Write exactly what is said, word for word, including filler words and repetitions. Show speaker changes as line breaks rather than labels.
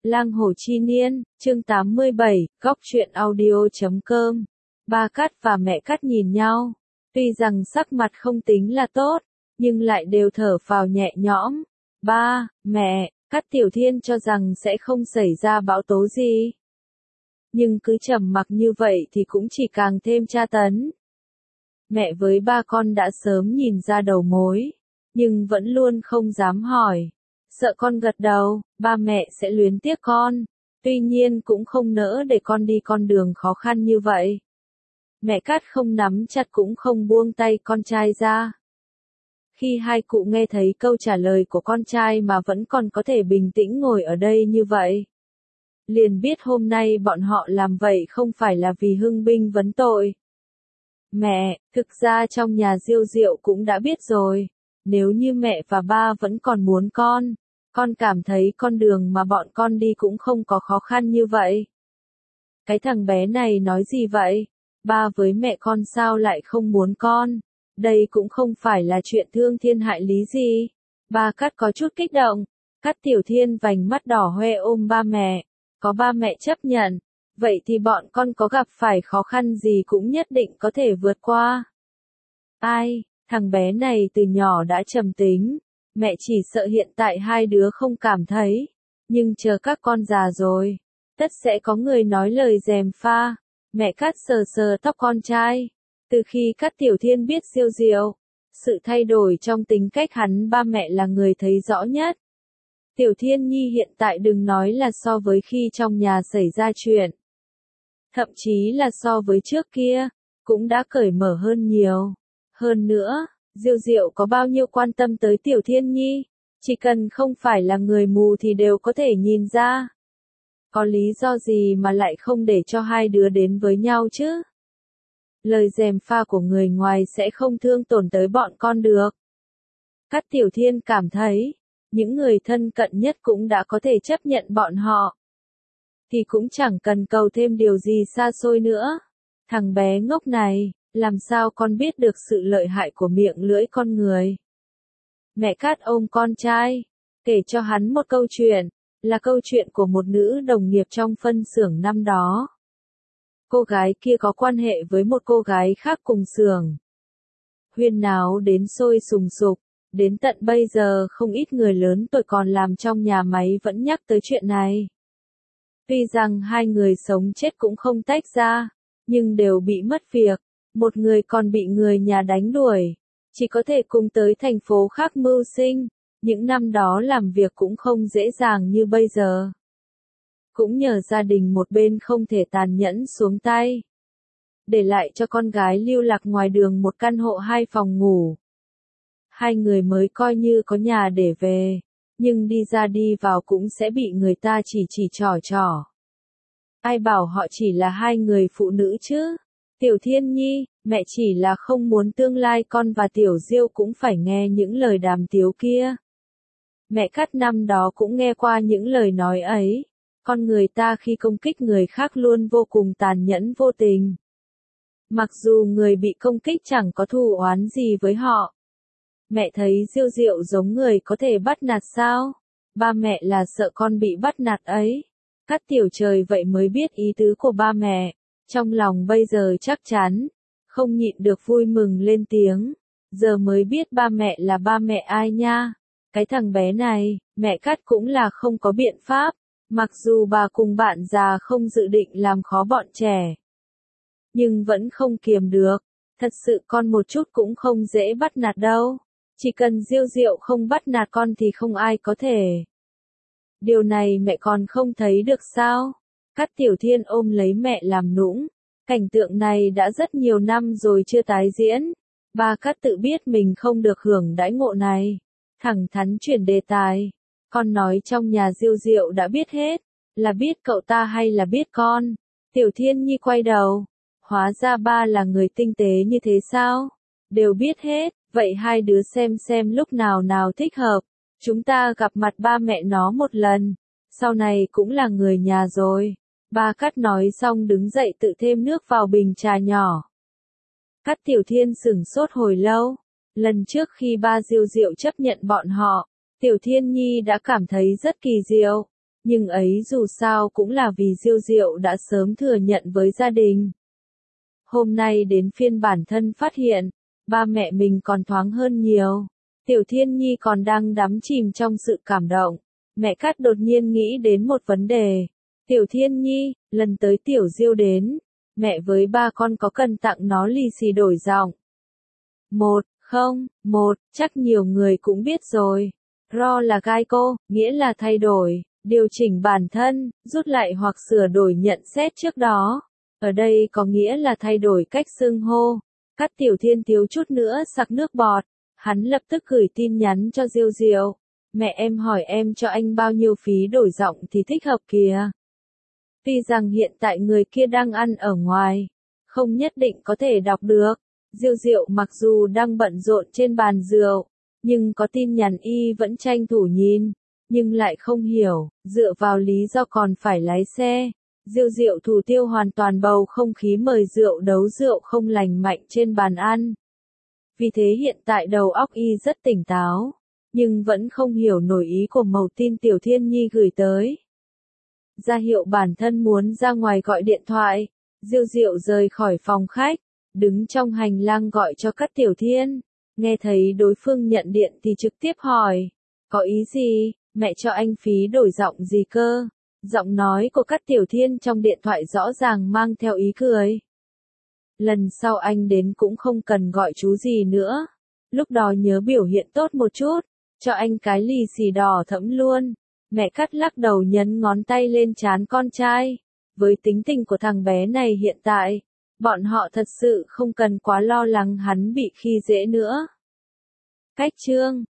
Lang Hồ Chi Niên, chương tám mươi bảy, góc truyện audio chấm com. Ba Cát và mẹ Cát nhìn nhau, tuy rằng sắc mặt không tính là tốt, nhưng lại đều thở phào nhẹ nhõm. Ba, mẹ, Cát Tiểu Thiên cho rằng sẽ không xảy ra bão tố gì. Nhưng cứ trầm mặc như vậy thì cũng chỉ càng thêm tra tấn. Mẹ với ba con đã sớm nhìn ra đầu mối, nhưng vẫn luôn không dám hỏi. Sợ con gật đầu, ba mẹ sẽ luyến tiếc con, tuy nhiên cũng không nỡ để con đi con đường khó khăn như vậy. Mẹ Cát không nắm chặt cũng không buông tay con trai ra. Khi hai cụ nghe thấy câu trả lời của con trai mà vẫn còn có thể bình tĩnh ngồi ở đây như vậy, liền biết hôm nay bọn họ làm vậy không phải là vì hưng binh vấn tội. Mẹ, thực ra trong nhà Diêu Diệu cũng đã biết rồi, nếu như mẹ và ba vẫn còn muốn con, con cảm thấy con đường mà bọn con đi cũng không có khó khăn như vậy. Cái thằng bé này nói gì vậy? Ba với mẹ con sao lại không muốn con? Đây cũng không phải là chuyện thương thiên hại lý gì. Ba Cát có chút kích động. Cát Tiểu Thiên vành mắt đỏ hoe ôm ba mẹ. Có ba mẹ chấp nhận. Vậy thì bọn con có gặp phải khó khăn gì cũng nhất định có thể vượt qua. Ai, thằng bé này từ nhỏ đã trầm tính. Mẹ chỉ sợ hiện tại hai đứa không cảm thấy. Nhưng chờ các con già rồi, tất sẽ có người nói lời gièm pha. Mẹ Cát sờ sờ tóc con trai. Từ khi Cát Tiểu Thiên biết Diêu Diệu, sự thay đổi trong tính cách hắn ba mẹ là người thấy rõ nhất. Tiểu Thiên Nhi hiện tại đừng nói là so với khi trong nhà xảy ra chuyện. Thậm chí là so với trước kia, cũng đã cởi mở hơn nhiều. Hơn nữa, Diêu Diệu có bao nhiêu quan tâm tới Tiểu Thiên Nhi, chỉ cần không phải là người mù thì đều có thể nhìn ra. Có lý do gì mà lại không để cho hai đứa đến với nhau chứ? Lời gièm pha của người ngoài sẽ không thương tổn tới bọn con được. Cát Tiểu Thiên cảm thấy, những người thân cận nhất cũng đã có thể chấp nhận bọn họ, thì cũng chẳng cần cầu thêm điều gì xa xôi nữa. Thằng bé ngốc này, làm sao con biết được sự lợi hại của miệng lưỡi con người? Mẹ Cát ôm con trai, kể cho hắn một câu chuyện, là câu chuyện của một nữ đồng nghiệp trong phân xưởng năm đó. Cô gái kia có quan hệ với một cô gái khác cùng xưởng. Huyên náo đến sôi sùng sục, đến tận bây giờ không ít người lớn tuổi còn làm trong nhà máy vẫn nhắc tới chuyện này. Tuy rằng hai người sống chết cũng không tách ra, nhưng đều bị mất việc, một người còn bị người nhà đánh đuổi, chỉ có thể cùng tới thành phố khác mưu sinh. Những năm đó làm việc cũng không dễ dàng như bây giờ. Cũng nhờ gia đình một bên không thể tàn nhẫn xuống tay, để lại cho con gái lưu lạc ngoài đường một căn hộ hai phòng ngủ. Hai người mới coi như có nhà để về, nhưng đi ra đi vào cũng sẽ bị người ta chỉ chỉ trỏ trỏ. Ai bảo họ chỉ là hai người phụ nữ chứ? Tiểu Thiên Nhi, mẹ chỉ là không muốn tương lai con và Tiểu Diêu cũng phải nghe những lời đàm tiếu kia. Mẹ Cát năm đó cũng nghe qua những lời nói ấy. Con người ta khi công kích người khác luôn vô cùng tàn nhẫn vô tình. Mặc dù người bị công kích chẳng có thù oán gì với họ. Mẹ thấy Diêu Diệu giống người có thể bắt nạt sao? Ba mẹ là sợ con bị bắt nạt ấy. Cát Tiểu Trời vậy mới biết ý tứ của ba mẹ. Trong lòng bây giờ chắc chắn, không nhịn được vui mừng lên tiếng. Giờ mới biết ba mẹ là ba mẹ ai nha. Cái thằng bé này, mẹ Cát cũng là không có biện pháp. Mặc dù bà cùng bạn già không dự định làm khó bọn trẻ, nhưng vẫn không kiềm được. Thật sự con một chút cũng không dễ bắt nạt đâu. Chỉ cần Diêu Diệu không bắt nạt con thì không ai có thể. Điều này mẹ còn không thấy được sao? Cát Tiểu Thiên ôm lấy mẹ làm nũng. Cảnh tượng này đã rất nhiều năm rồi chưa tái diễn. Ba Cát tự biết mình không được hưởng đãi ngộ này. Thẳng thắn chuyển đề tài. Con nói trong nhà Diêu Diệu đã biết hết, là biết cậu ta hay là biết con? Tiểu Thiên Nhi quay đầu, hóa ra ba là người tinh tế như thế sao? Đều biết hết, vậy hai đứa xem xem lúc nào nào thích hợp, chúng ta gặp mặt ba mẹ nó một lần, sau này cũng là người nhà rồi. Ba Cát nói xong đứng dậy tự thêm nước vào bình trà nhỏ. Cát Tiểu Thiên sửng sốt hồi lâu, lần trước khi ba Diêu Diệu chấp nhận bọn họ, Tiểu Thiên Nhi đã cảm thấy rất kỳ diệu. Nhưng ấy dù sao cũng là vì Diêu Diệu đã sớm thừa nhận với gia đình. Hôm nay đến phiên bản thân phát hiện, ba mẹ mình còn thoáng hơn nhiều. Tiểu Thiên Nhi còn đang đắm chìm trong sự cảm động. Mẹ Cát đột nhiên nghĩ đến một vấn đề. Tiểu Thiên Nhi, lần tới Tiểu Diêu đến, mẹ với ba con có cần tặng nó lì xì đổi giọng? Một, không, một, chắc nhiều người cũng biết rồi. Ro là gai cô, nghĩa là thay đổi, điều chỉnh bản thân, rút lại hoặc sửa đổi nhận xét trước đó. Ở đây có nghĩa là thay đổi cách xưng hô. Cát Tiểu Thiên thiếu chút nữa sặc nước bọt. Hắn lập tức gửi tin nhắn cho Diêu Diệu. Mẹ em hỏi em cho anh bao nhiêu phí đổi giọng thì thích hợp kìa. Tuy rằng hiện tại người kia đang ăn ở ngoài, không nhất định có thể đọc được. Diêu Diệu mặc dù đang bận rộn trên bàn rượu, nhưng có tin nhắn y vẫn tranh thủ nhìn, nhưng lại không hiểu, dựa vào lý do còn phải lái xe. Diêu Diệu thủ tiêu hoàn toàn bầu không khí mời rượu đấu rượu không lành mạnh trên bàn ăn. Vì thế hiện tại đầu óc y rất tỉnh táo, nhưng vẫn không hiểu nổi ý của mẩu tin Tiểu Thiên Nhi gửi tới. Ra hiệu bản thân muốn ra ngoài gọi điện thoại, Diêu Diệu rời khỏi phòng khách, đứng trong hành lang gọi cho Cát Tiểu Thiên. Nghe thấy đối phương nhận điện thì trực tiếp hỏi, có ý gì, mẹ cho anh phí đổi giọng gì cơ? Giọng nói của Cát Tiểu Thiên trong điện thoại rõ ràng mang theo ý cười. Lần sau anh đến cũng không cần gọi chú gì nữa. Lúc đó nhớ biểu hiện tốt một chút, cho anh cái lì xì đỏ thẫm luôn. Mẹ Cát lắc đầu nhấn ngón tay lên trán con trai. Với tính tình của thằng bé này hiện tại, bọn họ thật sự không cần quá lo lắng hắn bị khi dễ nữa. Cách chương